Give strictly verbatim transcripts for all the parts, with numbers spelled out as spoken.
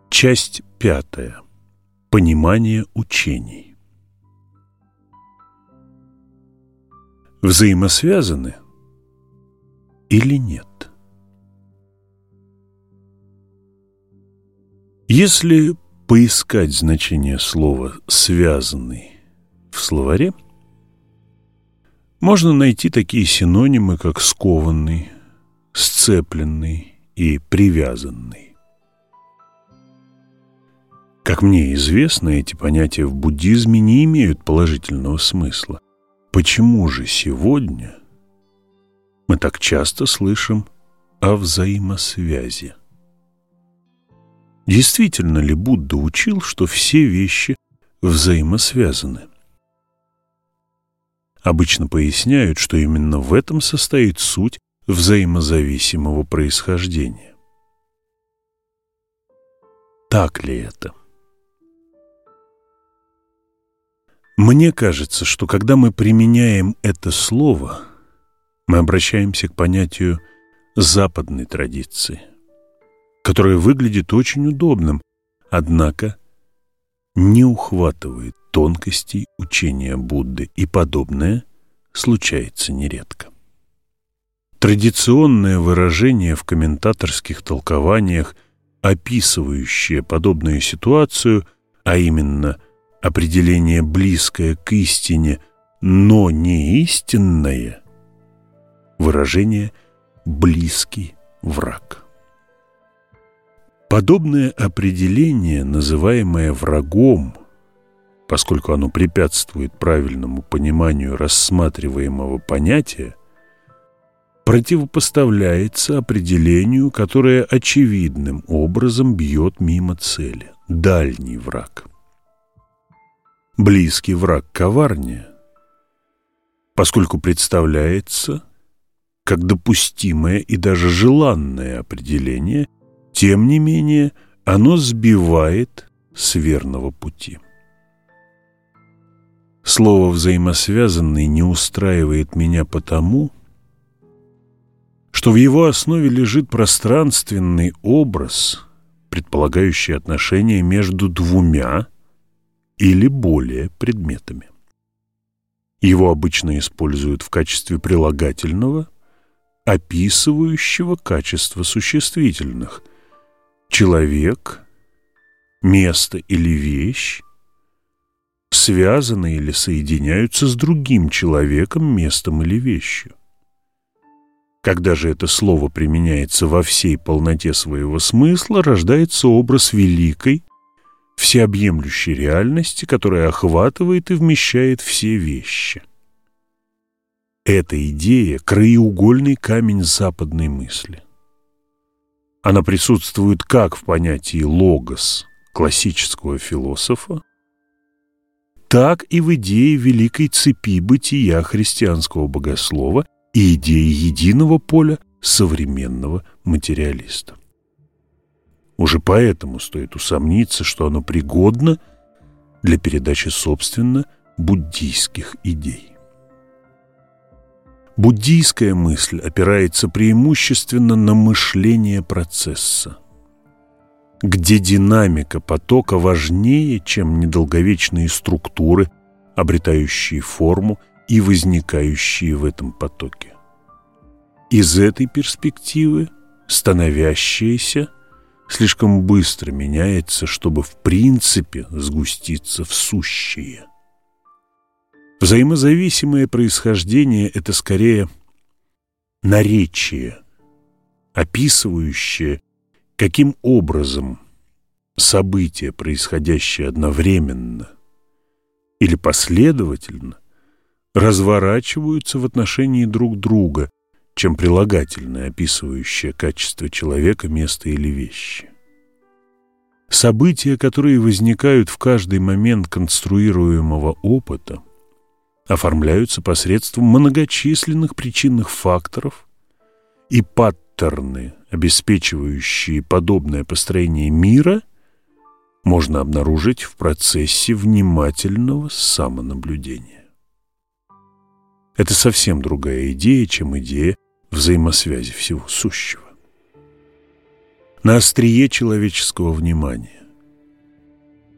Часть пятая. Понимание учений. Взаимосвязаны или нет? Если поискать значение слова «связанный» в словаре, можно найти такие синонимы, как «скованный», «сцепленный» и «привязанный». Как мне известно, эти понятия в буддизме не имеют положительного смысла. Почему же сегодня мы так часто слышим о взаимосвязи? Действительно ли Будда учил, что все вещи взаимосвязаны? Обычно поясняют, что именно в этом состоит суть взаимозависимого происхождения. Так ли это? Мне кажется, что когда мы применяем это слово, мы обращаемся к понятию западной традиции, которое выглядит очень удобным, однако не ухватывает тонкостей учения Будды, и подобное случается нередко. Традиционное выражение в комментаторских толкованиях, описывающее подобную ситуацию, а именно определение близкое к истине, но не истинное, выражение «близкий враг». Подобное определение, называемое врагом, поскольку оно препятствует правильному пониманию рассматриваемого понятия, противопоставляется определению, которое очевидным образом бьет мимо цели – дальний враг. Близкий враг коварнее, поскольку представляется как допустимое и даже желанное определение, тем не менее оно сбивает с верного пути. Слово «взаимосвязанный» не устраивает меня потому, что в его основе лежит пространственный образ, предполагающий отношения между двумя или более предметами. Его обычно используют в качестве прилагательного, описывающего качество существительных. Человек, место или вещь связаны или соединяются с другим человеком, местом или вещью. Когда же это слово применяется во всей полноте своего смысла, рождается образ великой, всеобъемлющей реальности, которая охватывает и вмещает все вещи. Эта идея – краеугольный камень западной мысли. Она присутствует как в понятии «логос» классического философа, так и в идее великой цепи бытия христианского богослова и идее единого поля современного материалиста. Уже поэтому стоит усомниться, что оно пригодно для передачи, собственно, буддийских идей. Буддийская мысль опирается преимущественно на мышление процесса, где динамика потока важнее, чем недолговечные структуры, обретающие форму и возникающие в этом потоке. Из этой перспективы становящееся слишком быстро меняется, чтобы в принципе сгуститься в сущее. Взаимозависимое происхождение – это скорее наречие, описывающее, каким образом события, происходящие одновременно или последовательно, разворачиваются в отношении друг друга, чем прилагательное, описывающее качество человека, места или вещи. События, которые возникают в каждый момент конструируемого опыта, оформляются посредством многочисленных причинных факторов, и паттерны, обеспечивающие подобное построение мира, можно обнаружить в процессе внимательного самонаблюдения. Это совсем другая идея, чем идея взаимосвязи всего сущего. На острие человеческого внимания,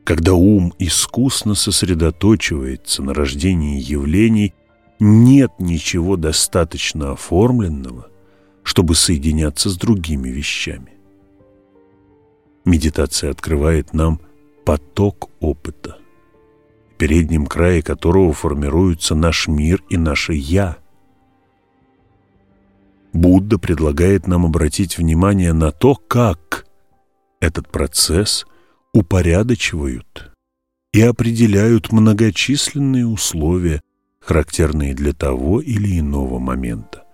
Когда ум искусно сосредоточивается на рождении явлений, нет ничего достаточно оформленного, чтобы соединяться с другими вещами. Медитация открывает нам поток опыта, в переднем крае которого формируются наш мир и наше «я». Будда предлагает нам обратить внимание на то, как этот процесс упорядочивают и определяют многочисленные условия, характерные для того или иного момента.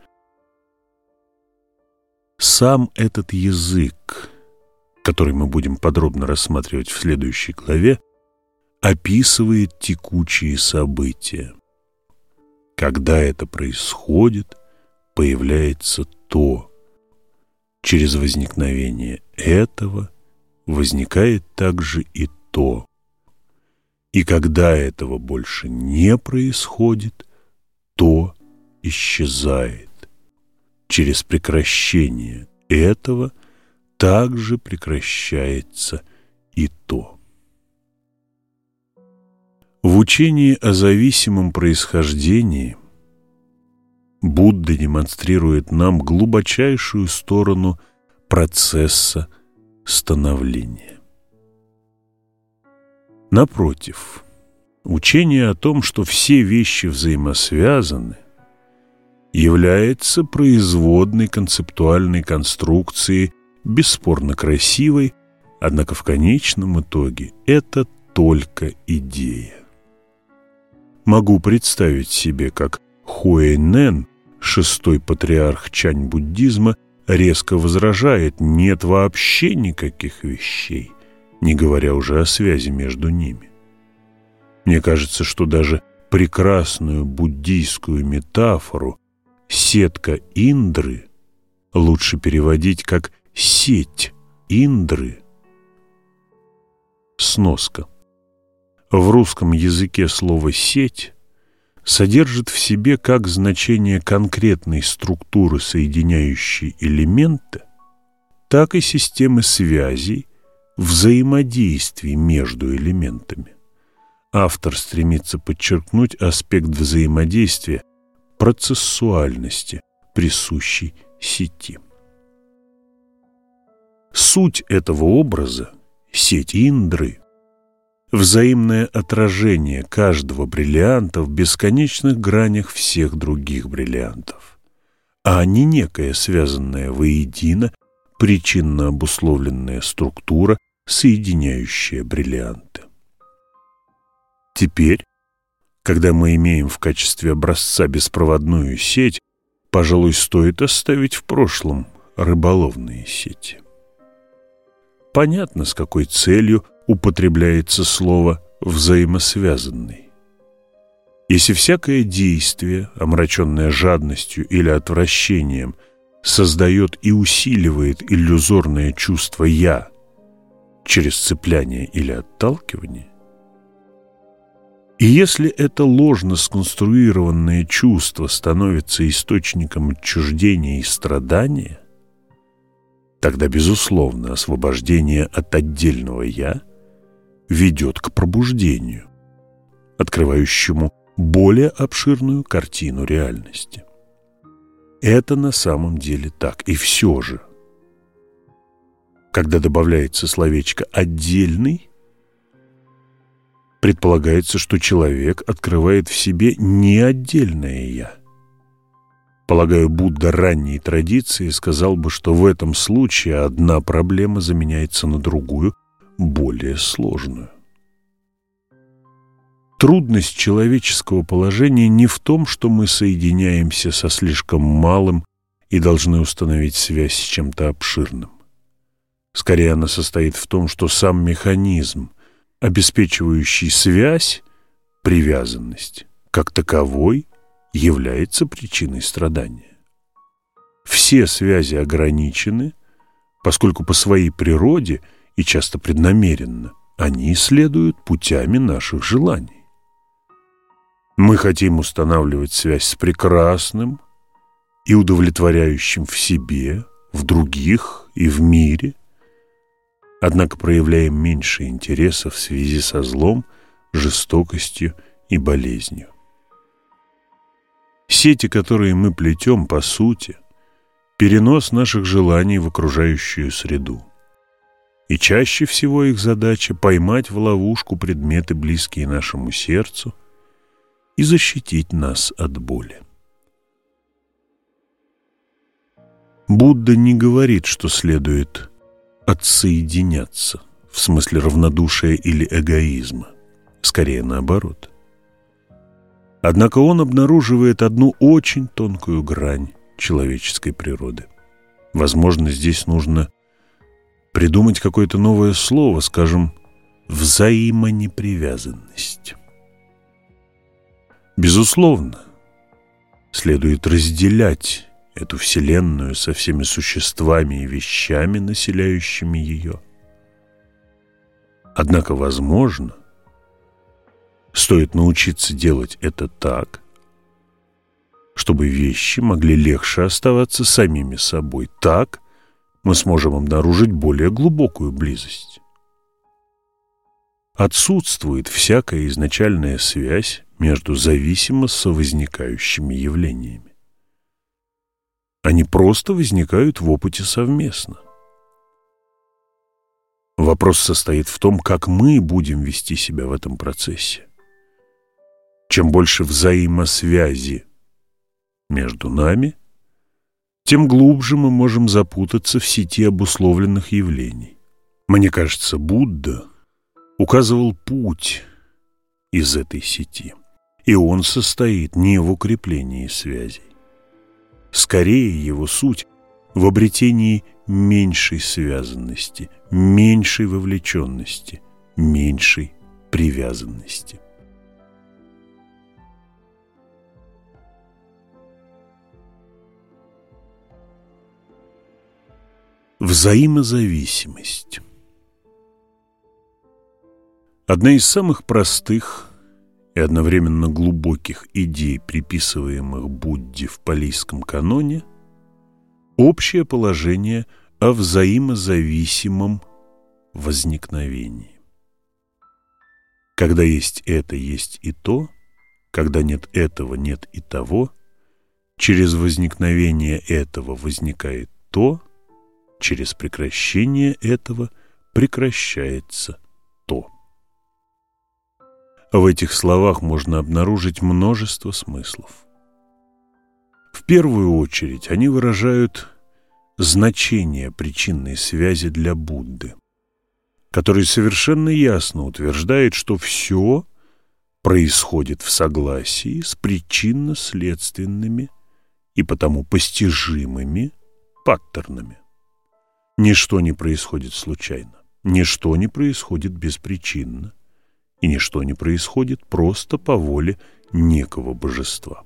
Сам этот язык, который мы будем подробно рассматривать в следующей главе, описывает текучие события. Когда это происходит, появляется то. Через возникновение этого возникает также и то. И когда этого больше не происходит, то исчезает. Через прекращение этого также прекращается и то. В учении о зависимом происхождении Будда демонстрирует нам глубочайшую сторону процесса становления. Напротив, учение о том, что все вещи взаимосвязаны, является производной концептуальной конструкцией, бесспорно красивой, однако в конечном итоге это только идея. Могу представить себе, как Хуэйнэн, шестой патриарх чань-буддизма, резко возражает: нет вообще никаких вещей, не говоря уже о связи между ними. Мне кажется, что даже прекрасную буддийскую метафору «сетка Индры» лучше переводить как «сеть Индры». Сноска. В русском языке слово «сеть» содержит в себе как значение конкретной структуры, соединяющей элементы, так и системы связей, взаимодействий между элементами. Автор стремится подчеркнуть аспект взаимодействия, процессуальности, присущей сети. Суть этого образа – сеть Индры – взаимное отражение каждого бриллианта в бесконечных гранях всех других бриллиантов, а не некая связанная воедино причинно обусловленная структура, соединяющая бриллианты. Теперь, когда мы имеем в качестве образца беспроводную сеть, пожалуй, стоит оставить в прошлом рыболовные сети. Понятно, с какой целью употребляется слово «взаимосвязанный». Если всякое действие, омраченное жадностью или отвращением, создает и усиливает иллюзорное чувство «я» через цепляние или отталкивание, и если это ложно сконструированное чувство становится источником отчуждения и страдания, тогда, безусловно, освобождение от отдельного «я» ведет к пробуждению, открывающему более обширную картину реальности. Это на самом деле так. И все же, когда добавляется словечко «отдельный», предполагается, что человек открывает в себе не отдельное «я». Полагаю, Будда ранней традиции сказал бы, что в этом случае одна проблема заменяется на другую, более сложную. Трудность человеческого положения не в том, что мы соединяемся со слишком малым и должны установить связь с чем-то обширным. Скорее, она состоит в том, что сам механизм, обеспечивающий связь, привязанность, как таковой, является причиной страдания. Все связи ограничены, поскольку по своей природе и часто преднамеренно они следуют путями наших желаний. Мы хотим устанавливать связь с прекрасным и удовлетворяющим в себе, в других и в мире, однако проявляем меньше интереса в связи со злом, жестокостью и болезнью. Сети, которые мы плетем, по сути, перенос наших желаний в окружающую среду. И чаще всего их задача — поймать в ловушку предметы, близкие нашему сердцу, и защитить нас от боли. Будда не говорит, что следует отсоединяться, в смысле равнодушия или эгоизма, скорее наоборот. Однако он обнаруживает одну очень тонкую грань человеческой природы. Возможно, здесь нужно придумать какое-то новое слово, скажем, взаимонепривязанность. Безусловно, следует разделять эту вселенную со всеми существами и вещами, населяющими ее. Однако, возможно, стоит научиться делать это так, чтобы вещи могли легче оставаться самими собой. Так мы сможем обнаружить более глубокую близость. Отсутствует всякая изначальная связь между зависимо совозникающими явлениями. Они просто возникают в опыте совместно. Вопрос состоит в том, как мы будем вести себя в этом процессе. Чем больше взаимосвязи между нами, тем глубже мы можем запутаться в сети обусловленных явлений. Мне кажется, Будда указывал путь из этой сети, и он состоит не в укреплении связей. Скорее, его суть в обретении меньшей связанности, меньшей вовлеченности, меньшей привязанности. Взаимозависимость. Одна из самых простых и одновременно глубоких идей, приписываемых Будде в палийском каноне, общее положение о взаимозависимом возникновении. Когда есть это, есть и то, когда нет этого, нет и того, через возникновение этого возникает то, через прекращение этого прекращается то. В этих словах можно обнаружить множество смыслов. В первую очередь они выражают значение причинной связи для Будды, который совершенно ясно утверждает, что все происходит в согласии с причинно-следственными и потому постижимыми паттернами. Ничто не происходит случайно, ничто не происходит беспричинно, и ничто не происходит просто по воле некого божества.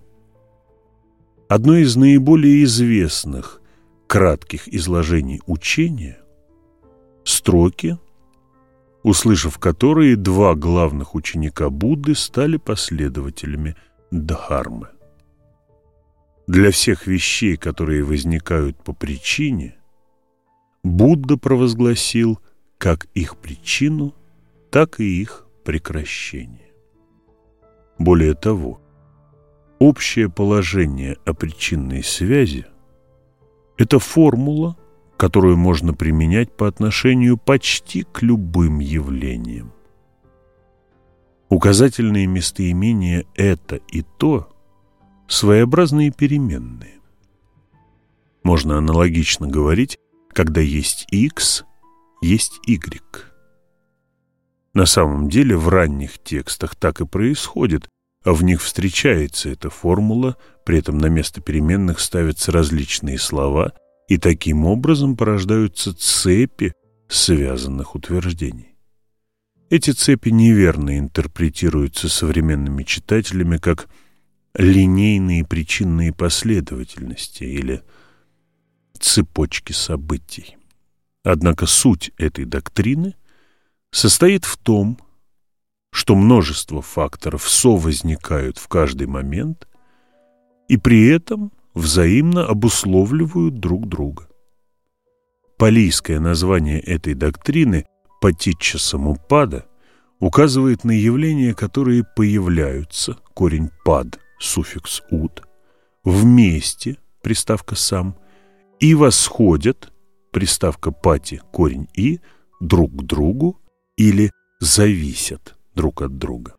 Одно из наиболее известных кратких изложений учения — строки, услышав которые, два главных ученика Будды стали последователями Дхармы. Для всех вещей, которые возникают по причине, Будда провозгласил как их причину, так и их прекращение. Более того, общее положение о причинной связи — это формула, которую можно применять по отношению почти к любым явлениям. Указательные местоимения «это» и «то» — своеобразные переменные. Можно аналогично говорить, когда есть X, есть Y. На самом деле в ранних текстах так и происходит, а в них встречается эта формула, при этом на место переменных ставятся различные слова, и таким образом порождаются цепи связанных утверждений. Эти цепи неверно интерпретируются современными читателями как линейные причинные последовательности или цепочки событий. Однако суть этой доктрины состоит в том, что множество факторов совозникают в каждый момент и при этом взаимно обусловливают друг друга. Палийское название этой доктрины «Патичча Самуппада» указывает на явления, которые появляются, корень «пад», суффикс «уд», вместе, приставка «сам», и восходят, приставка «пати», корень «и», друг к другу или зависят друг от друга.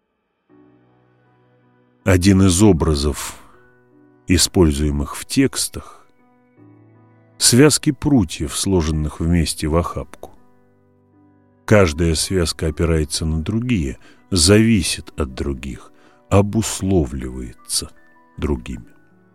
Один из образов, используемых в текстах, связки прутьев, сложенных вместе в охапку. Каждая связка опирается на другие, зависит от других, обусловливается другими.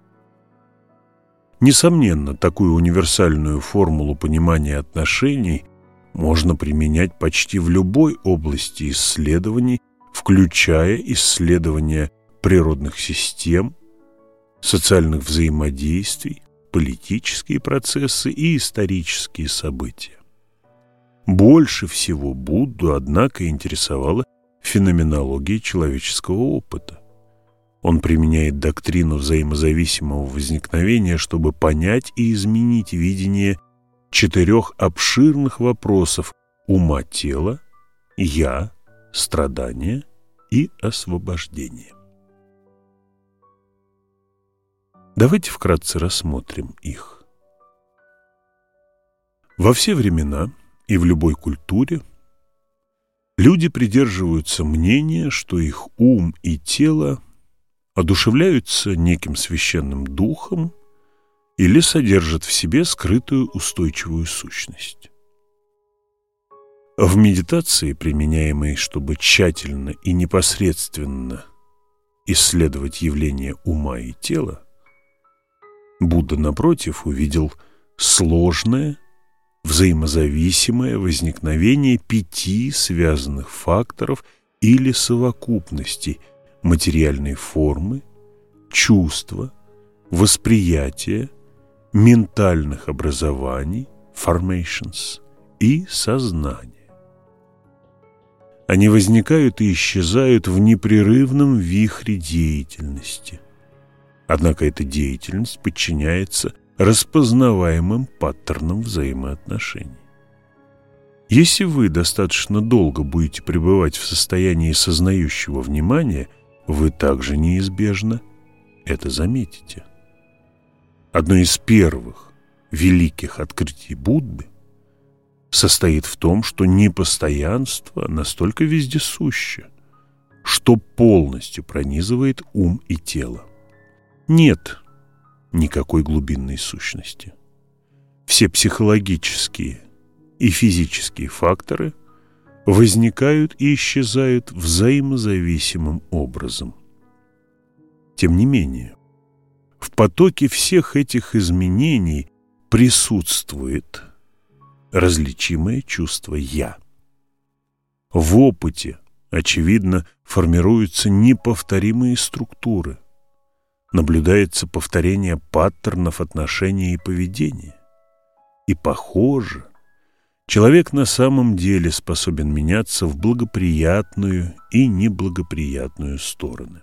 Несомненно, такую универсальную формулу понимания отношений можно применять почти в любой области исследований, включая исследования природных систем, социальных взаимодействий, политические процессы и исторические события. Больше всего Будду, однако, интересовала феноменология человеческого опыта. Он применяет доктрину взаимозависимого возникновения, чтобы понять и изменить видение четырех обширных вопросов ума тела, «я», страдания и освобождения. Давайте вкратце рассмотрим их. Во все времена и в любой культуре люди придерживаются мнения, что их ум и тело одушевляются неким священным духом или содержат в себе скрытую устойчивую сущность. В медитации, применяемой, чтобы тщательно и непосредственно исследовать явления ума и тела, Будда, напротив, увидел сложное, взаимозависимое возникновение пяти связанных факторов или совокупностей материальной формы, чувства, восприятия, ментальных образований, formations, и сознания. Они возникают и исчезают в непрерывном вихре деятельности. Однако эта деятельность подчиняется распознаваемым паттернам взаимоотношений. Если вы достаточно долго будете пребывать в состоянии сознающего внимания, вы также неизбежно это заметите. Одно из первых великих открытий Будды состоит в том, что непостоянство настолько вездесуще, что полностью пронизывает ум и тело. Нет никакой глубинной сущности. Все психологические и физические факторы возникают и исчезают взаимозависимым образом. Тем не менее, в потоке всех этих изменений присутствует различимое чувство «я». В опыте, очевидно, формируются неповторимые структуры. Наблюдается повторение паттернов отношения и поведения. И, похоже, человек на самом деле способен меняться в благоприятную и неблагоприятную стороны.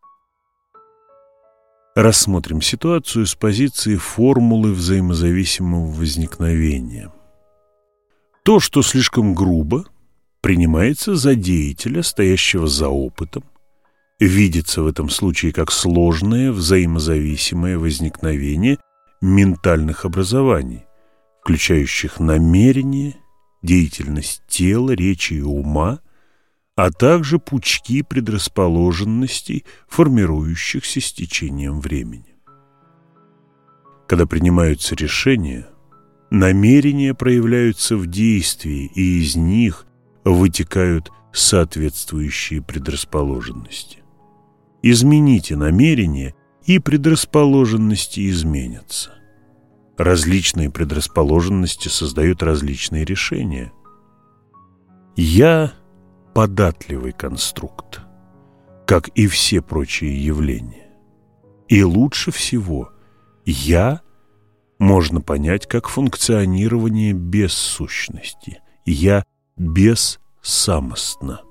Рассмотрим ситуацию с позиции формулы взаимозависимого возникновения. То, что слишком грубо, принимается за деятеля, стоящего за опытом, видится в этом случае как сложное взаимозависимое возникновение ментальных образований, включающих намерение, деятельность тела, речи и ума, а также пучки предрасположенностей, формирующихся с течением времени. Когда принимаются решения, намерения проявляются в действии, и из них вытекают соответствующие предрасположенности. Измените намерение, и предрасположенности изменятся. Различные предрасположенности создают различные решения. «Я» — податливый конструкт, как и все прочие явления. И лучше всего «я» можно понять как функционирование без сущности. «Я» бессамостно.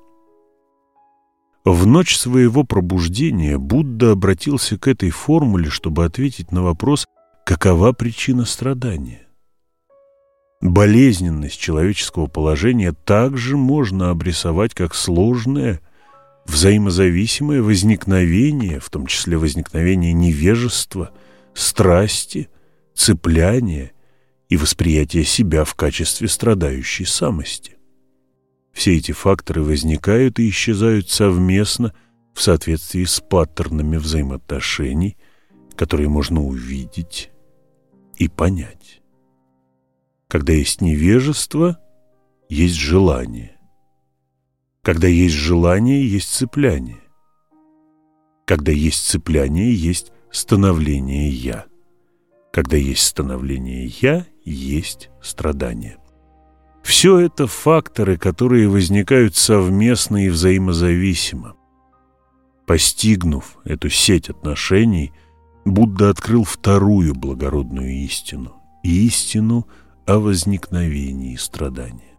В ночь своего пробуждения Будда обратился к этой формуле, чтобы ответить на вопрос, какова причина страдания. Болезненность человеческого положения также можно обрисовать как сложное, взаимозависимое возникновение, в том числе возникновение невежества, страсти, цепляния и восприятия себя в качестве страдающей самости. Все эти факторы возникают и исчезают совместно в соответствии с паттернами взаимоотношений, которые можно увидеть и понять. Когда есть невежество, есть желание. Когда есть желание, есть цепляние. Когда есть цепляние, есть становление «я». Когда есть становление «я», есть страдание. Все это факторы, которые возникают совместно и взаимозависимо. Постигнув эту сеть отношений, Будда открыл вторую благородную истину – истину о возникновении страдания.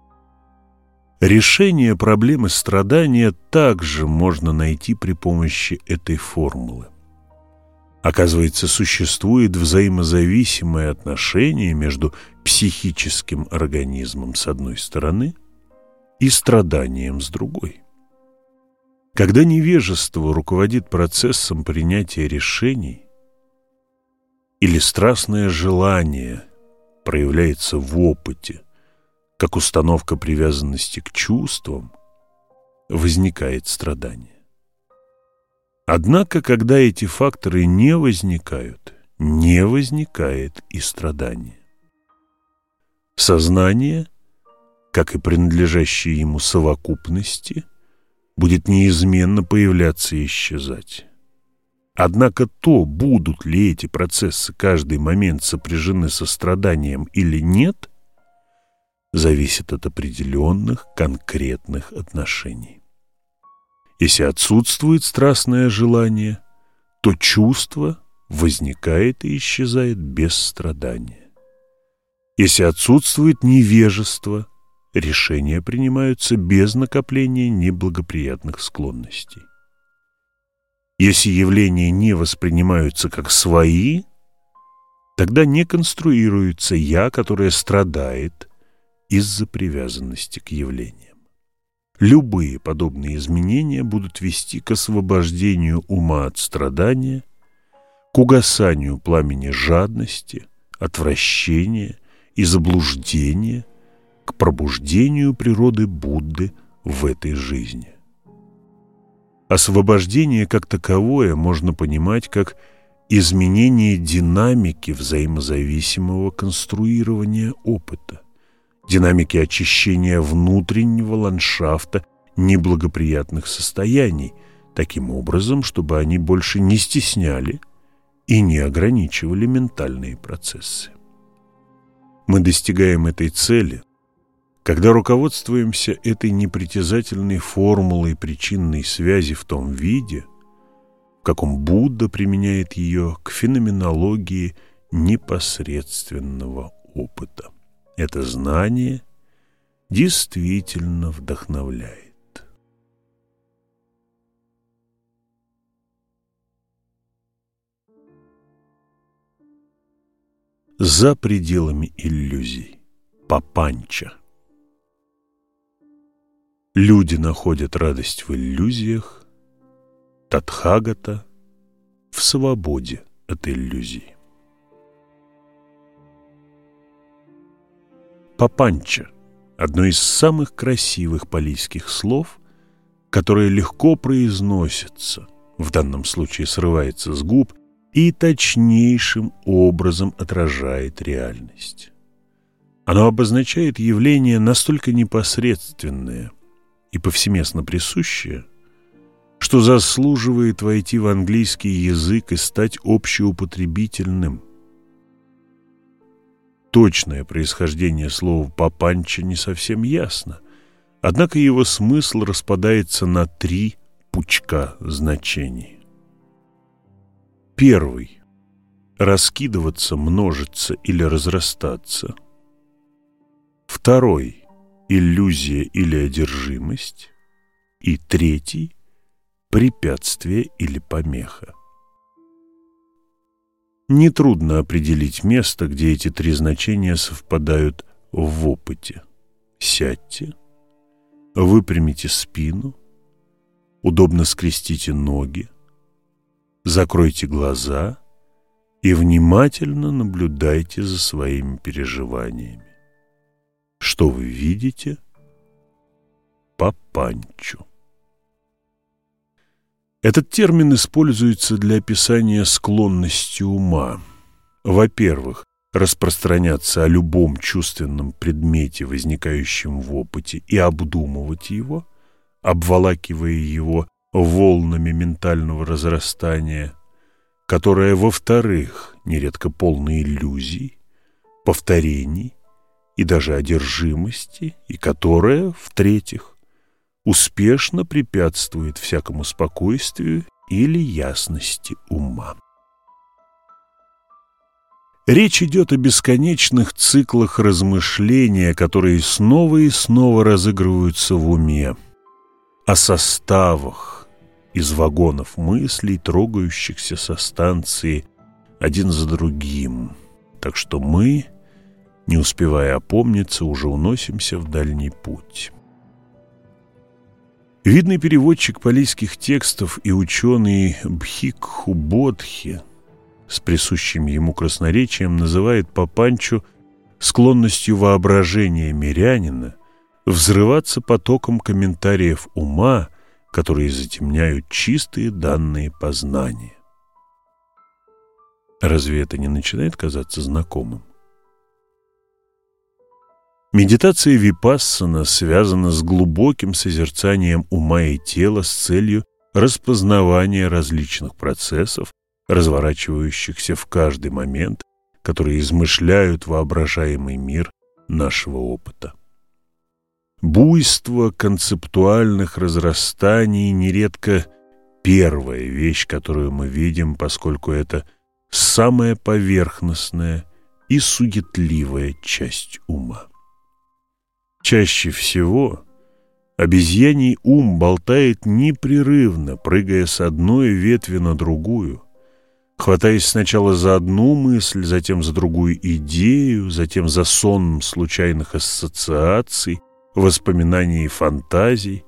Решение проблемы страдания также можно найти при помощи этой формулы. Оказывается, существует взаимозависимое отношение между психическим организмом с одной стороны и страданием с другой. Когда невежество руководит процессом принятия решений или страстное желание проявляется в опыте, как установка привязанности к чувствам, возникает страдание. Однако, когда эти факторы не возникают, не возникает и страдание. Сознание, как и принадлежащие ему совокупности, будет неизменно появляться и исчезать. Однако то, будут ли эти процессы каждый момент сопряжены со страданием или нет, зависит от определенных конкретных отношений. Если отсутствует страстное желание, то чувство возникает и исчезает без страдания. Если отсутствует невежество, решения принимаются без накопления неблагоприятных склонностей. Если явления не воспринимаются как свои, тогда не конструируется «я», которое страдает из-за привязанности к явлениям. Любые подобные изменения будут вести к освобождению ума от страдания, к угасанию пламени жадности, отвращения и заблуждения, к пробуждению природы Будды в этой жизни. Освобождение как таковое можно понимать как изменение динамики взаимозависимого конструирования опыта, динамики очищения внутреннего ландшафта неблагоприятных состояний, таким образом, чтобы они больше не стесняли и не ограничивали ментальные процессы. Мы достигаем этой цели, когда руководствуемся этой непритязательной формулой причинной связи в том виде, в каком Будда применяет ее к феноменологии непосредственного опыта. Это знание действительно вдохновляет. За пределами иллюзий. Папанча. Люди находят радость в иллюзиях, Татхагата в свободе от иллюзий. Папанча – одно из самых красивых палийских слов, которое легко произносится, в данном случае срывается с губ и точнейшим образом отражает реальность. Оно обозначает явление настолько непосредственное и повсеместно присущее, что заслуживает войти в английский язык и стать общеупотребительным. Точное происхождение слова «папанча» не совсем ясно, однако его смысл распадается на три пучка значений. Первый – раскидываться, множиться или разрастаться. Второй – иллюзия или одержимость. И третий – препятствие или помеха. Нетрудно определить место, где эти три значения совпадают в опыте. Сядьте, выпрямите спину, удобно скрестите ноги, закройте глаза и внимательно наблюдайте за своими переживаниями. Что вы видите? Папанчу. Этот термин используется для описания склонности ума. Во-первых, распространяться о любом чувственном предмете, возникающем в опыте, и обдумывать его, обволакивая его волнами ментального разрастания, которое, во-вторых, нередко полно иллюзий, повторений и даже одержимости, и которое, в-третьих, успешно препятствует всякому спокойствию или ясности ума. Речь идет о бесконечных циклах размышления, которые снова и снова разыгрываются в уме, о составах из вагонов мыслей, трогающихся со станции один за другим. Так что мы, не успевая опомниться, уже уносимся в дальний путь. Видный переводчик палийских текстов и ученый Бхикху Бодхи с присущим ему красноречием называет папанчу склонностью воображения мирянина взрываться потоком комментариев ума, которые затемняют чистые данные познания. Разве это не начинает казаться знакомым? Медитация випассана связана с глубоким созерцанием ума и тела с целью распознавания различных процессов, разворачивающихся в каждый момент, которые измышляют воображаемый мир нашего опыта. Буйство концептуальных разрастаний нередко первая вещь, которую мы видим, поскольку это самая поверхностная и суетливая часть ума. Чаще всего обезьяний ум болтает непрерывно, прыгая с одной ветви на другую, хватаясь сначала за одну мысль, затем за другую идею, затем за сон случайных ассоциаций, воспоминаний и фантазий.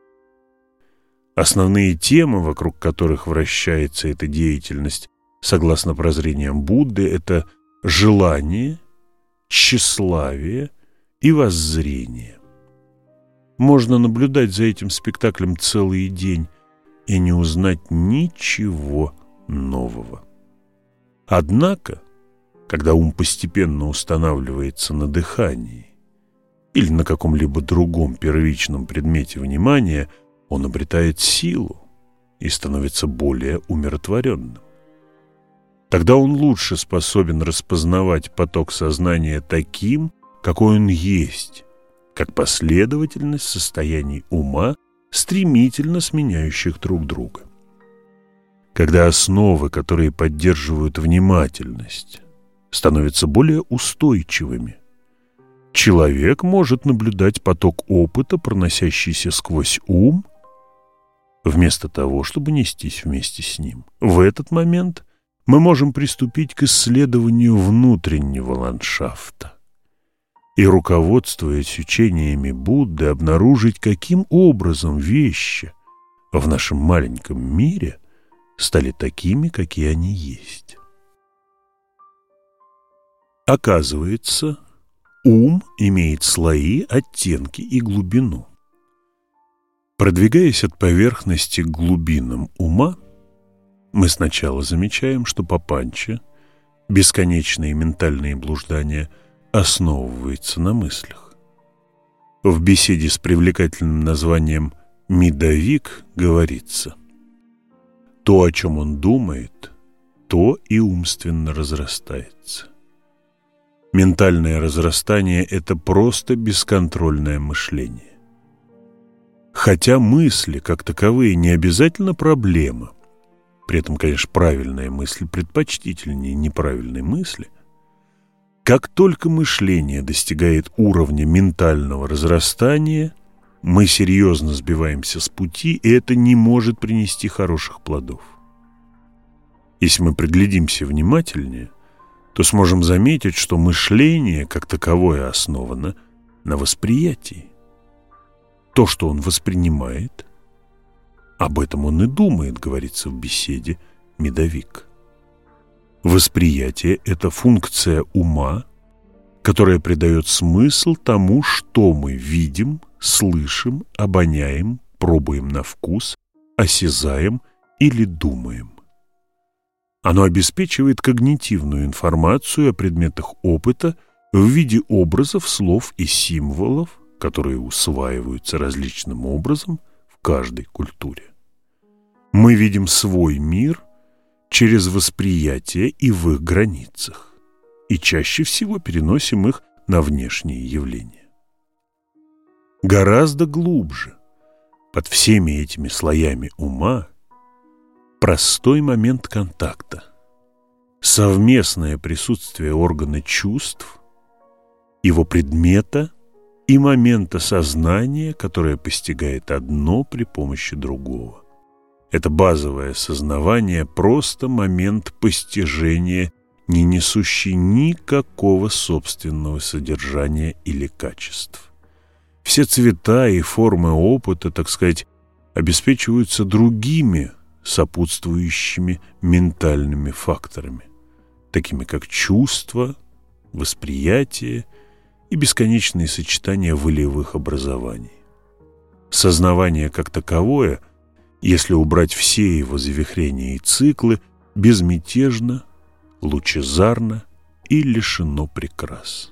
Основные темы, вокруг которых вращается эта деятельность, согласно прозрениям Будды, это желание, тщеславие и воззрение. Можно наблюдать за этим спектаклем целый день и не узнать ничего нового. Однако, когда ум постепенно устанавливается на дыхании или на каком-либо другом первичном предмете внимания, он обретает силу и становится более умиротворенным. Тогда он лучше способен распознавать поток сознания таким, какой он есть, как последовательность состояний ума, стремительно сменяющих друг друга. Когда основы, которые поддерживают внимательность, становятся более устойчивыми, человек может наблюдать поток опыта, проносящийся сквозь ум, вместо того, чтобы нестись вместе с ним. В этот момент мы можем приступить к исследованию внутреннего ландшафта и, руководствуясь учениями Будды, обнаружить, каким образом вещи в нашем маленьком мире стали такими, какие они есть. Оказывается, ум имеет слои, оттенки и глубину. Продвигаясь от поверхности к глубинам ума, мы сначала замечаем, что папанча, бесконечные ментальные блуждания, основывается на мыслях. В беседе с привлекательным названием «Медовик» говорится: то, о чем он думает, то и умственно разрастается. Ментальное разрастание – это просто бесконтрольное мышление. Хотя мысли, как таковые, не обязательно проблема, при этом, конечно, правильная мысль предпочтительнее неправильной мысли, как только мышление достигает уровня ментального разрастания, мы серьезно сбиваемся с пути, и это не может принести хороших плодов. Если мы приглядимся внимательнее, то сможем заметить, что мышление как таковое основано на восприятии. То, что он воспринимает, об этом он и думает, говорится в беседе «Медовик». Восприятие – это функция ума, которая придает смысл тому, что мы видим, слышим, обоняем, пробуем на вкус, осязаем или думаем. Оно обеспечивает когнитивную информацию о предметах опыта в виде образов, слов и символов, которые усваиваются различным образом в каждой культуре. Мы видим свой мир через восприятие и в их границах, и чаще всего переносим их на внешние явления. Гораздо глубже, под всеми этими слоями ума, простой момент контакта, совместное присутствие органа чувств, его предмета и момента сознания, которое постигает одно при помощи другого. Это базовое сознавание, просто момент постижения, не несущий никакого собственного содержания или качеств. Все цвета и формы опыта, так сказать, обеспечиваются другими сопутствующими ментальными факторами, такими как чувства, восприятие и бесконечные сочетания волевых образований. Сознавание как таковое, если убрать все его завихрения и циклы, безмятежно, лучезарно и лишено прикрас.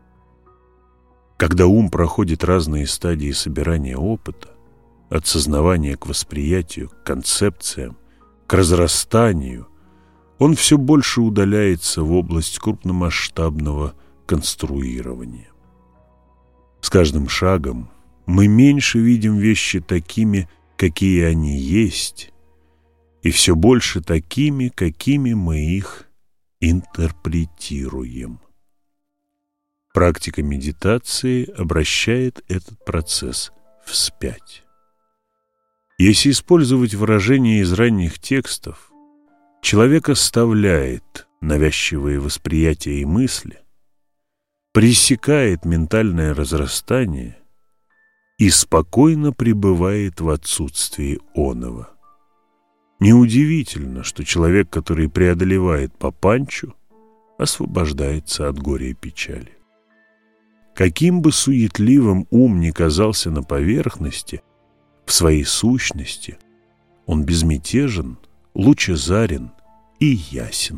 Когда ум проходит разные стадии собирания опыта, от сознавания к восприятию, к концепциям, к разрастанию, он все больше удаляется в область крупномасштабного конструирования. С каждым шагом мы меньше видим вещи такими, какие они есть, и все больше такими, какими мы их интерпретируем. Практика медитации обращает этот процесс вспять. Если использовать выражения из ранних текстов, человек оставляет навязчивые восприятия и мысли, пресекает ментальное разрастание и спокойно пребывает в отсутствии оного. Неудивительно, что человек, который преодолевает папанчу, освобождается от горя и печали. Каким бы суетливым ум ни казался на поверхности, в своей сущности он безмятежен, лучезарен и ясен.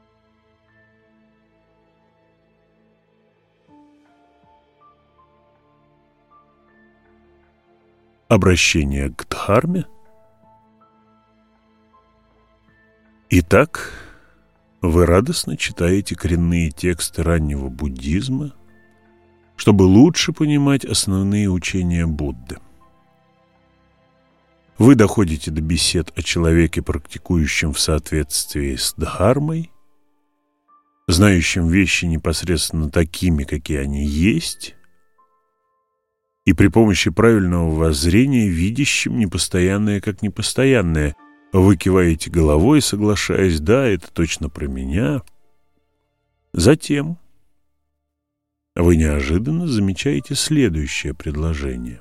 Обращение к Дхарме. Итак, вы радостно читаете коренные тексты раннего буддизма, чтобы лучше понимать основные учения Будды. Вы доходите до бесед о человеке, практикующем в соответствии с Дхармой, знающем вещи непосредственно такими, какие они есть, и при помощи правильного воззрения, видящим непостоянное как непостоянное, вы киваете головой, соглашаясь: да, это точно про меня. Затем вы неожиданно замечаете следующее предложение.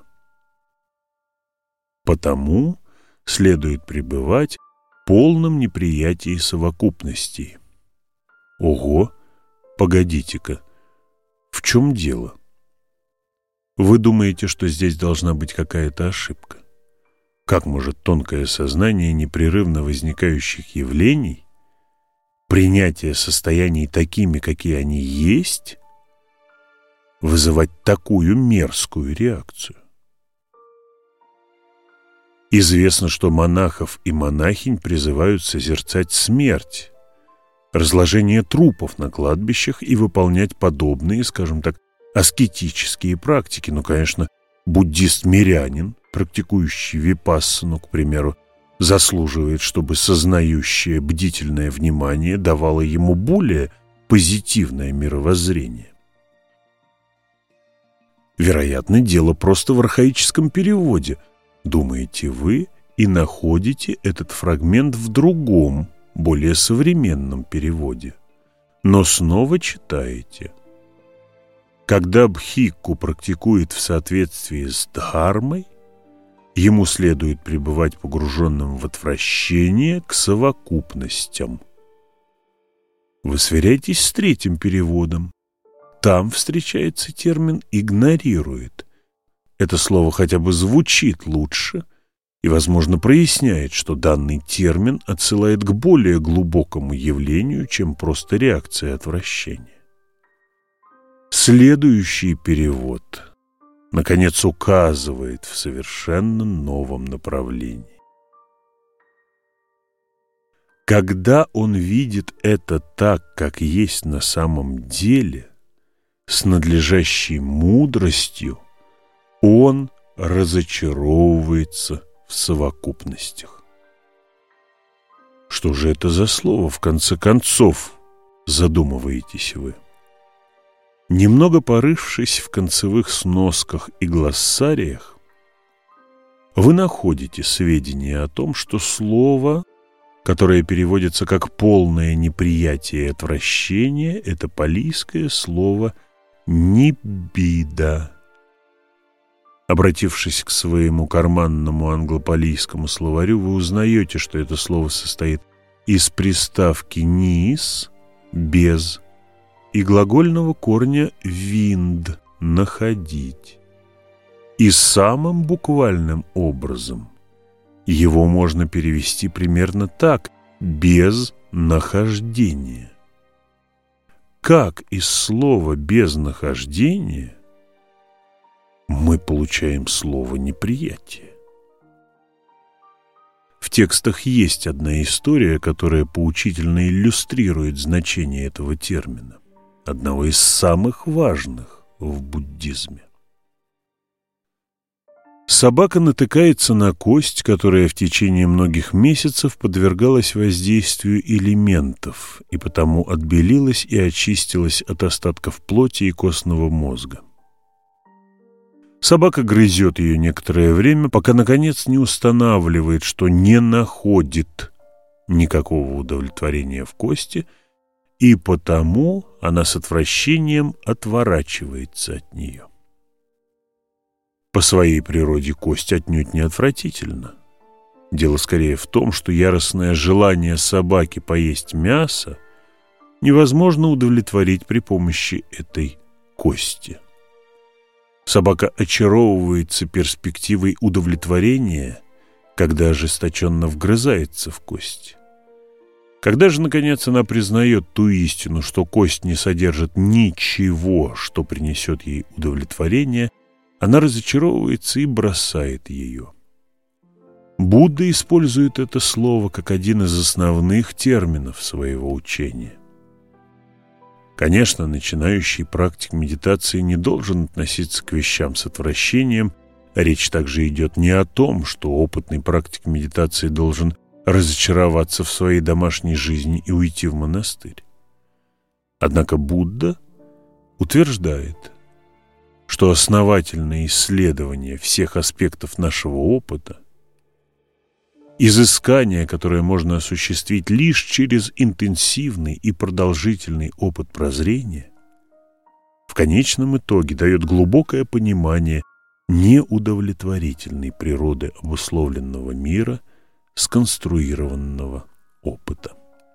Потому следует пребывать в полном неприятии совокупностей. Ого, погодите-ка, в чем дело? Вы думаете, что здесь должна быть какая-то ошибка? Как может тонкое сознание непрерывно возникающих явлений, принятие состояний такими, какие они есть, вызывать такую мерзкую реакцию? Известно, что монахов и монахинь призывают созерцать смерть, разложение трупов на кладбищах и выполнять подобные, скажем так, аскетические практики. Ну, конечно, буддист-мирянин, практикующий випассану, к примеру, заслуживает, чтобы сознающее бдительное внимание давало ему более позитивное мировоззрение. Вероятно, дело просто в архаическом переводе, думаете вы, и находите этот фрагмент в другом, более современном переводе. но снова читаете. Когда бхикку практикует в соответствии с дхармой, ему следует пребывать погруженным в отвращение к совокупностям. Вы сверяйтесь с третьим переводом. Там встречается термин «игнорирует». Это слово хотя бы звучит лучше и, возможно, проясняет, что данный термин отсылает к более глубокому явлению, чем просто реакция отвращения. Следующий перевод, наконец, указывает в совершенно новом направлении. Когда он видит это так, как есть на самом деле, с надлежащей мудростью, он разочаровывается в совокупностях. Что же это за слово, в конце концов, задумываетесь вы? Немного порывшись в концевых сносках и глоссариях, вы находите сведения о том, что слово, которое переводится как «полное неприятие и отвращение», это палийское слово «ниббида». Обратившись к своему карманному англо-палийскому словарю, вы узнаете, что это слово состоит из приставки «нис» – «без» и глагольного корня «винд» – «находить». И самым буквальным образом его можно перевести примерно так – «без нахождения». Как из слова «без нахождения» мы получаем слово «неприятие»? В текстах есть одна история, которая поучительно иллюстрирует значение этого термина, одного из самых важных в буддизме. Собака натыкается на кость, которая в течение многих месяцев подвергалась воздействию элементов и потому отбелилась и очистилась от остатков плоти и костного мозга. Собака грызет ее некоторое время, пока, наконец, не устанавливает, что не находит никакого удовлетворения в кости, и потому она с отвращением отворачивается от нее. По своей природе кость отнюдь не отвратительна. Дело скорее в том, что яростное желание собаки поесть мясо невозможно удовлетворить при помощи этой кости. Собака очаровывается перспективой удовлетворения, когда ожесточенно вгрызается в кость. Когда же, наконец, она признает ту истину, что кость не содержит ничего, что принесет ей удовлетворение, она разочаровывается и бросает ее. Будда использует это слово как один из основных терминов своего учения. Конечно, начинающий практик медитации не должен относиться к вещам с отвращением. Речь также идет не о том, что опытный практик медитации должен разочароваться в своей домашней жизни и уйти в монастырь. Однако Будда утверждает, что основательное исследование всех аспектов нашего опыта, изыскание, которое можно осуществить лишь через интенсивный и продолжительный опыт прозрения, в конечном итоге дает глубокое понимание неудовлетворительной природы обусловленного мира, сконструированного опыта.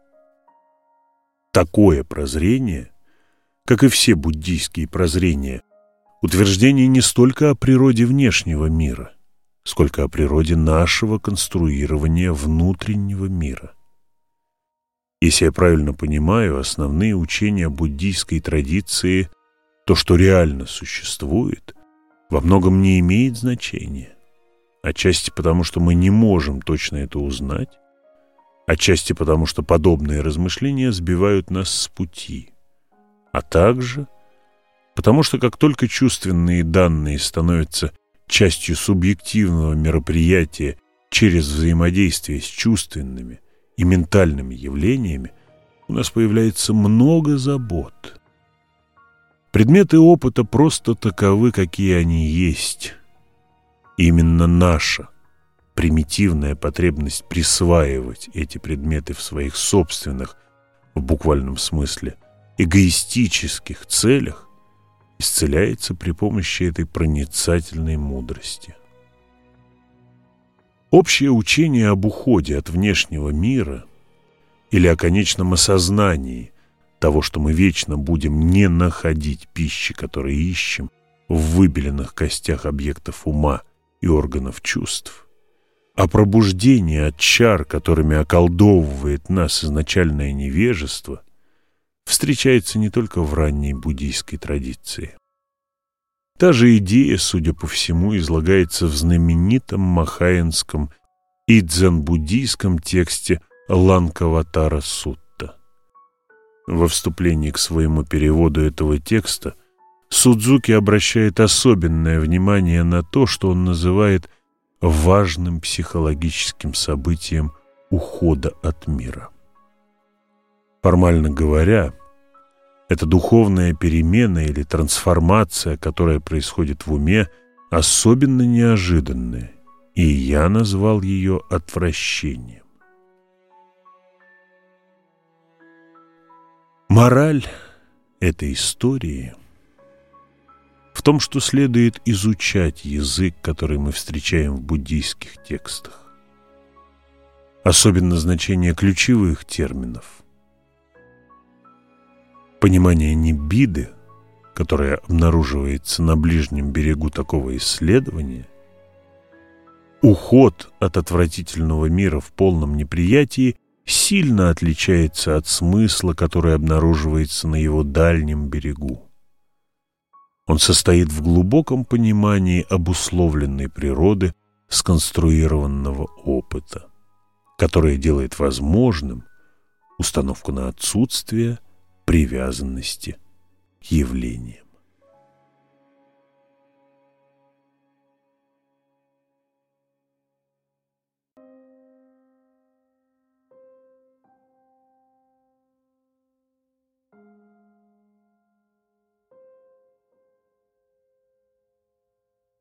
Такое прозрение, как и все буддийские прозрения, утверждение не столько о природе внешнего мира, сколько о природе нашего конструирования внутреннего мира. Если я правильно понимаю, основные учения буддийской традиции, то, что реально существует, во многом не имеет значения. Отчасти потому, что мы не можем точно это узнать, отчасти потому, что подобные размышления сбивают нас с пути, а также потому, что как только чувственные данные становятся частью субъективного мероприятия через взаимодействие с чувственными и ментальными явлениями, у нас появляется много забот. Предметы опыта просто таковы, какие они есть. Именно наша примитивная потребность присваивать эти предметы в своих собственных, в буквальном смысле, эгоистических целях исцеляется при помощи этой проницательной мудрости. Общее учение об уходе от внешнего мира или о конечном осознании того, что мы вечно будем не находить пищи, которые ищем, в выбеленных костях объектов ума и органов чувств, а пробуждение от чар, которыми околдовывает нас изначальное невежество, встречается не только в ранней буддийской традиции. Та же идея, судя по всему, излагается в знаменитом махаянском и дзен-буддийском тексте Ланкаватара Сутта. Во вступлении к своему переводу этого текста Судзуки обращает особенное внимание на то, что он называет важным психологическим событием ухода от мира. Формально говоря, это духовная перемена или трансформация, которая происходит в уме, особенно неожиданная, и я назвал ее отвращением. Мораль этой истории в том, что следует изучать язык, который мы встречаем в буддийских текстах, особенно значение ключевых терминов. Понимание ниббиды, которое обнаруживается на ближнем берегу такого исследования, уход от отвратительного мира в полном неприятии сильно отличается от смысла, который обнаруживается на его дальнем берегу. Он состоит в глубоком понимании обусловленной природы сконструированного опыта, которое делает возможным установку на отсутствие привязанности к явлениям.